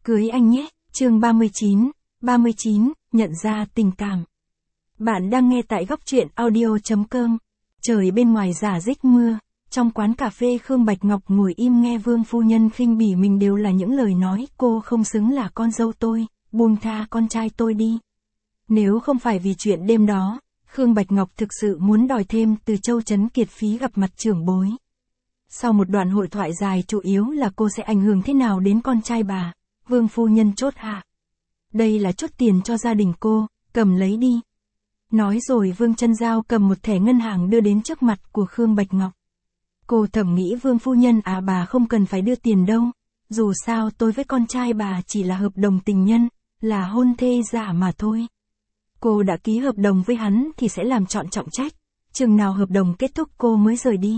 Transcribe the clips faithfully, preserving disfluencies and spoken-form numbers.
Cưới anh nhé, chương ba mươi chín, ba mươi chín, nhận ra tình cảm. Bạn đang nghe tại góc truyện audio.com. Trời bên ngoài rả rích mưa, trong quán cà phê Khương Bạch Ngọc ngồi im nghe Vương phu nhân khinh bỉ mình đều là những lời nói cô không xứng là con dâu tôi, buông tha con trai tôi đi. Nếu không phải vì chuyện đêm đó, Khương Bạch Ngọc thực sự muốn đòi thêm từ Châu Trấn Kiệt phí gặp mặt trưởng bối. Sau một đoạn hội thoại dài chủ yếu là cô sẽ ảnh hưởng thế nào đến con trai bà, Vương phu nhân chốt hạ. Đây là chút tiền cho gia đình cô, cầm lấy đi. Nói rồi Vương Trân Giao cầm một thẻ ngân hàng đưa đến trước mặt của Khương Bạch Ngọc. Cô thầm nghĩ Vương phu nhân à bà không cần phải đưa tiền đâu, dù sao tôi với con trai bà chỉ là hợp đồng tình nhân, là hôn thê giả mà thôi. Cô đã ký hợp đồng với hắn thì sẽ làm trọn trọng trách, chừng nào hợp đồng kết thúc cô mới rời đi.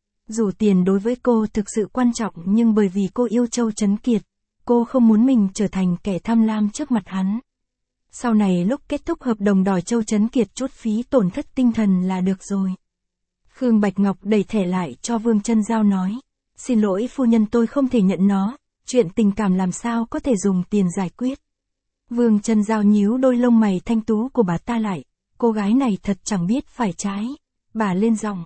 Dù tiền đối với cô thực sự quan trọng nhưng bởi vì cô yêu Châu Trấn Kiệt, cô không muốn mình trở thành kẻ tham lam trước mặt hắn. Sau này lúc kết thúc hợp đồng đòi Châu Trấn Kiệt chút phí tổn thất tinh thần là được rồi. Khương Bạch Ngọc đẩy thẻ lại cho Vương Trân Giao nói, xin lỗi phu nhân tôi không thể nhận nó, chuyện tình cảm làm sao có thể dùng tiền giải quyết. Vương Trân Giao nhíu đôi lông mày thanh tú của bà ta lại, cô gái này thật chẳng biết phải trái. Bà lên giọng.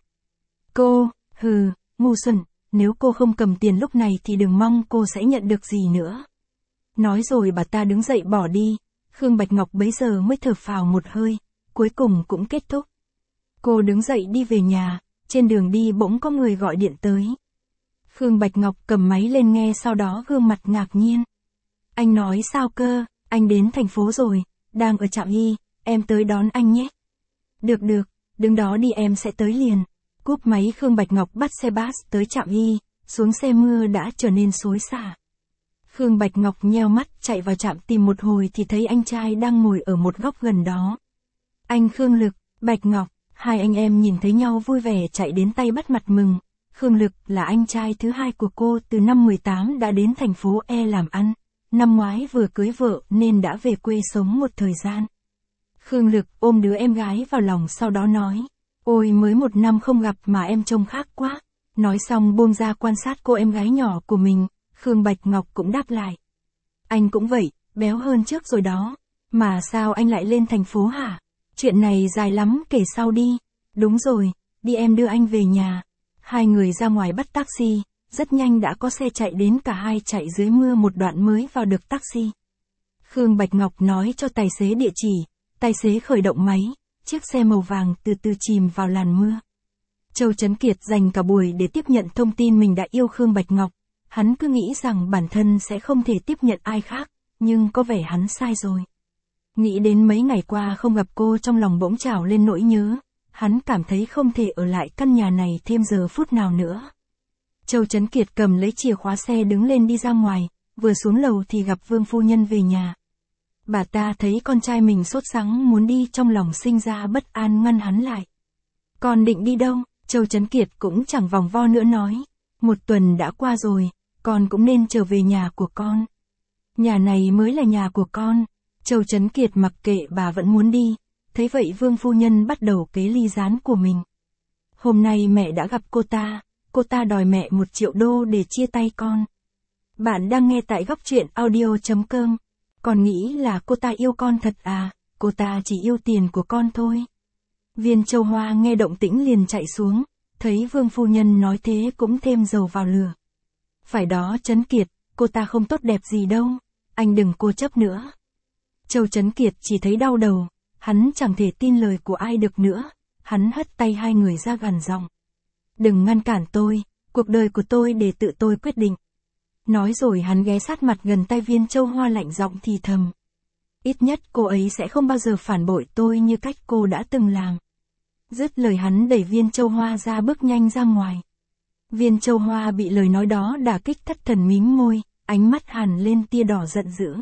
Cô, hừ, ngu xuẩn, nếu cô không cầm tiền lúc này thì đừng mong cô sẽ nhận được gì nữa. Nói rồi bà ta đứng dậy bỏ đi, Khương Bạch Ngọc bấy giờ mới thở phào một hơi, cuối cùng cũng kết thúc. Cô đứng dậy đi về nhà, trên đường đi bỗng có người gọi điện tới. Khương Bạch Ngọc cầm máy lên nghe sau đó gương mặt ngạc nhiên. Anh nói sao cơ, anh đến thành phố rồi, đang ở trạm Y, em tới đón anh nhé. Được được, đứng đó đi em sẽ tới liền. Cúp máy Khương Bạch Ngọc bắt xe bus tới trạm Y, xuống xe mưa đã trở nên xối xả. Khương Bạch Ngọc nheo mắt chạy vào trạm tìm một hồi thì thấy anh trai đang ngồi ở một góc gần đó. Anh Khương Lực, Bạch Ngọc, hai anh em nhìn thấy nhau vui vẻ chạy đến tay bắt mặt mừng. Khương Lực là anh trai thứ hai của cô từ năm mười tám đã đến thành phố E làm ăn. Năm ngoái vừa cưới vợ nên đã về quê sống một thời gian. Khương Lực ôm đứa em gái vào lòng sau đó nói. Ôi mới một năm không gặp mà em trông khác quá. Nói xong buông ra quan sát cô em gái nhỏ của mình, Khương Bạch Ngọc cũng đáp lại. Anh cũng vậy, béo hơn trước rồi đó. Mà sao anh lại lên thành phố hả? Chuyện này dài lắm kể sau đi. Đúng rồi, đi em đưa anh về nhà. Hai người ra ngoài bắt taxi, rất nhanh đã có xe chạy đến cả hai chạy dưới mưa một đoạn mới vào được taxi. Khương Bạch Ngọc nói cho tài xế địa chỉ, tài xế khởi động máy. Chiếc xe màu vàng từ từ chìm vào làn mưa. Châu Trấn Kiệt dành cả buổi để tiếp nhận thông tin mình đã yêu Khương Bạch Ngọc. Hắn cứ nghĩ rằng bản thân sẽ không thể tiếp nhận ai khác, nhưng có vẻ hắn sai rồi. Nghĩ đến mấy ngày qua không gặp cô trong lòng bỗng trào lên nỗi nhớ. Hắn cảm thấy không thể ở lại căn nhà này thêm giờ phút nào nữa. Châu Trấn Kiệt cầm lấy chìa khóa xe đứng lên đi ra ngoài, vừa xuống lầu thì gặp Vương phu nhân về nhà. Bà ta thấy con trai mình sốt sắng muốn đi trong lòng sinh ra bất an ngăn hắn lại. Con định đi đâu? Châu Trấn Kiệt cũng chẳng vòng vo nữa nói. Một tuần đã qua rồi, con cũng nên trở về nhà của con. Nhà này mới là nhà của con. Châu Trấn Kiệt mặc kệ bà vẫn muốn đi. Thấy vậy Vương phu nhân bắt đầu kế ly gián của mình. Hôm nay mẹ đã gặp cô ta, cô ta đòi mẹ một triệu đô để chia tay con. Bạn đang nghe tại góc truyện audio.com. Con nghĩ là cô ta yêu con thật à, cô ta chỉ yêu tiền của con thôi. Viên Châu Hoa nghe động tĩnh liền chạy xuống, thấy Vương phu nhân nói thế cũng thêm dầu vào lửa. Phải đó Trấn Kiệt, cô ta không tốt đẹp gì đâu, anh đừng cố chấp nữa. Châu Trấn Kiệt chỉ thấy đau đầu, hắn chẳng thể tin lời của ai được nữa, hắn hất tay hai người ra gằn giọng. Đừng ngăn cản tôi, cuộc đời của tôi để tự tôi quyết định. Nói rồi hắn ghé sát mặt gần tay Viên Châu Hoa lạnh giọng thì thầm. Ít nhất cô ấy sẽ không bao giờ phản bội tôi như cách cô đã từng làm. Dứt lời hắn đẩy Viên Châu Hoa ra bước nhanh ra ngoài. Viên Châu Hoa bị lời nói đó đả kích thất thần mím môi, ánh mắt hằn lên tia đỏ giận dữ.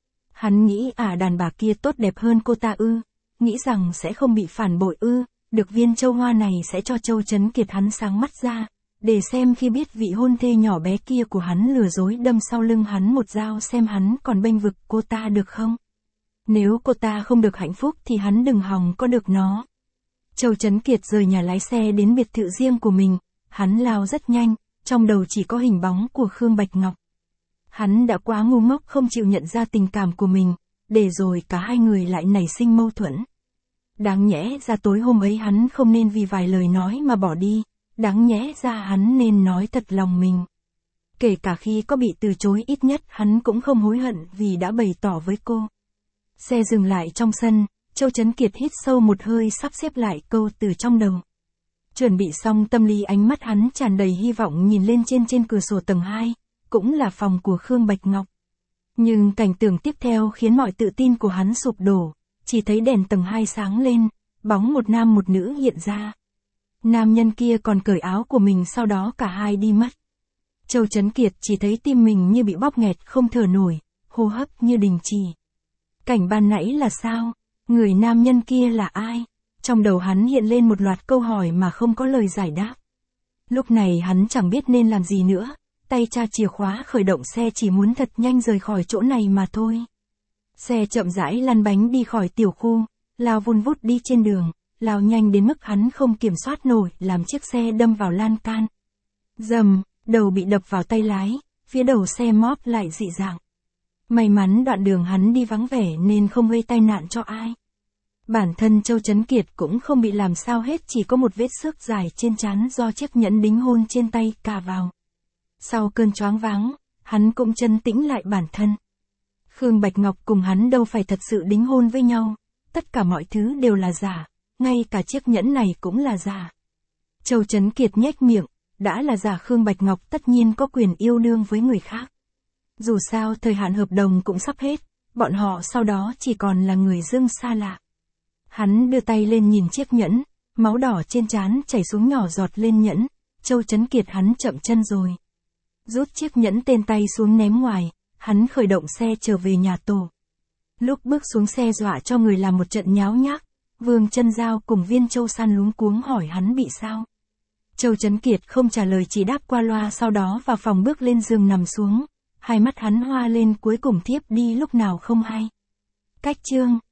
Hắn nghĩ à đàn bà kia tốt đẹp hơn cô ta ư, nghĩ rằng sẽ không bị phản bội ư, được Viên Châu Hoa này sẽ cho Châu Trấn Kiệt hắn sáng mắt ra. Để xem khi biết vị hôn thê nhỏ bé kia của hắn lừa dối đâm sau lưng hắn một dao xem hắn còn bênh vực cô ta được không. Nếu cô ta không được hạnh phúc thì hắn đừng hòng có được nó. Châu Trấn Kiệt rời nhà lái xe đến biệt thự riêng của mình, hắn lao rất nhanh, trong đầu chỉ có hình bóng của Khương Bạch Ngọc. Hắn đã quá ngu ngốc không chịu nhận ra tình cảm của mình, để rồi cả hai người lại nảy sinh mâu thuẫn. Đáng nhẽ ra tối hôm ấy hắn không nên vì vài lời nói mà bỏ đi, đáng nhẽ ra hắn nên nói thật lòng mình. Kể cả khi có bị từ chối, ít nhất hắn cũng không hối hận vì đã bày tỏ với cô. Xe dừng lại trong sân, Châu Chấn Kiệt hít sâu một hơi sắp xếp lại câu từ trong đầu. Chuẩn bị xong tâm lý, ánh mắt hắn tràn đầy hy vọng nhìn lên trên trên cửa sổ tầng hai, cũng là phòng của Khương Bạch Ngọc. Nhưng cảnh tượng tiếp theo khiến mọi tự tin của hắn sụp đổ, chỉ thấy đèn tầng hai sáng lên, bóng một nam một nữ hiện ra. Nam nhân kia còn cởi áo của mình, sau đó cả hai đi mất. Châu Chấn Kiệt chỉ thấy tim mình như bị bóp nghẹt không thở nổi, hô hấp như đình chỉ. Cảnh ban nãy là sao? Người nam nhân kia là ai? Trong đầu hắn hiện lên một loạt câu hỏi mà không có lời giải đáp. Lúc này hắn chẳng biết nên làm gì nữa, tay tra chìa khóa khởi động xe, chỉ muốn thật nhanh rời khỏi chỗ này mà thôi. Xe chậm rãi lăn bánh đi khỏi tiểu khu, lao vun vút đi trên đường, lao nhanh đến mức hắn không kiểm soát nổi, làm chiếc xe đâm vào lan can. Dầm, đầu bị đập vào tay lái, phía đầu xe móp lại dị dạng. May mắn đoạn đường hắn đi vắng vẻ nên không gây tai nạn cho ai. Bản thân Châu Chấn Kiệt cũng không bị làm sao hết, chỉ có một vết xước dài trên trán do chiếc nhẫn đính hôn trên tay cà vào. Sau cơn choáng váng, hắn cũng trấn tĩnh lại bản thân. Khương Bạch Ngọc cùng hắn đâu phải thật sự đính hôn với nhau, tất cả mọi thứ đều là giả, ngay cả chiếc nhẫn này cũng là giả. Châu Chấn Kiệt nhếch miệng, đã là giả, Khương Bạch Ngọc tất nhiên có quyền yêu đương với người khác. Dù sao thời hạn hợp đồng cũng sắp hết, bọn họ sau đó chỉ còn là người dưng xa lạ. Hắn đưa tay lên nhìn chiếc nhẫn, máu đỏ trên trán chảy xuống nhỏ giọt lên nhẫn. Châu Chấn Kiệt, hắn chậm chân rồi. Rút chiếc nhẫn tên tay xuống ném ngoài, hắn khởi động xe trở về nhà tổ. Lúc bước xuống xe dọa cho người làm một trận nháo nhác, Vương Chân Giao cùng Viên Châu San luống cuống hỏi hắn bị sao. Châu Chấn Kiệt không trả lời, chỉ đáp qua loa, sau đó vào phòng bước lên giường nằm xuống. Hai mắt hắn hoa lên, cuối cùng thiếp đi lúc nào không hay. Cách chương